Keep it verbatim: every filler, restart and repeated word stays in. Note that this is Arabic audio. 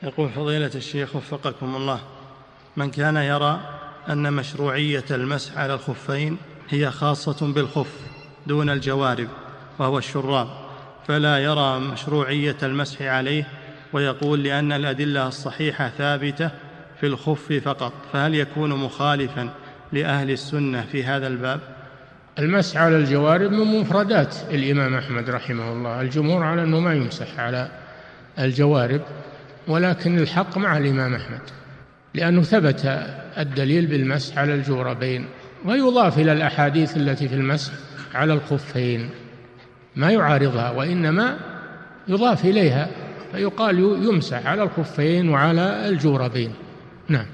يقول فضيلة الشيخ وفقكم الله، من كان يرى أن مشروعية المسح على الخفين هي خاصة بالخف دون الجوارب وهو الشراب، فلا يرى مشروعية المسح عليه، ويقول لأن الأدلة الصحيحة ثابتة في الخف فقط، فهل يكون مخالفا لأهل السنة في هذا الباب؟ المسح على الجوارب من مفردات الإمام أحمد رحمه الله، الجمهور على أنه ما يمسح على الجوارب، ولكن الحق مع الإمام أحمد لأنه ثبت الدليل بالمسح على الجوربين، ويضاف إلى الأحاديث التي في المسح على الخفين، ما يعارضها وإنما يضاف إليها، فيقال يمسح على الخفين وعلى الجوربين. نعم.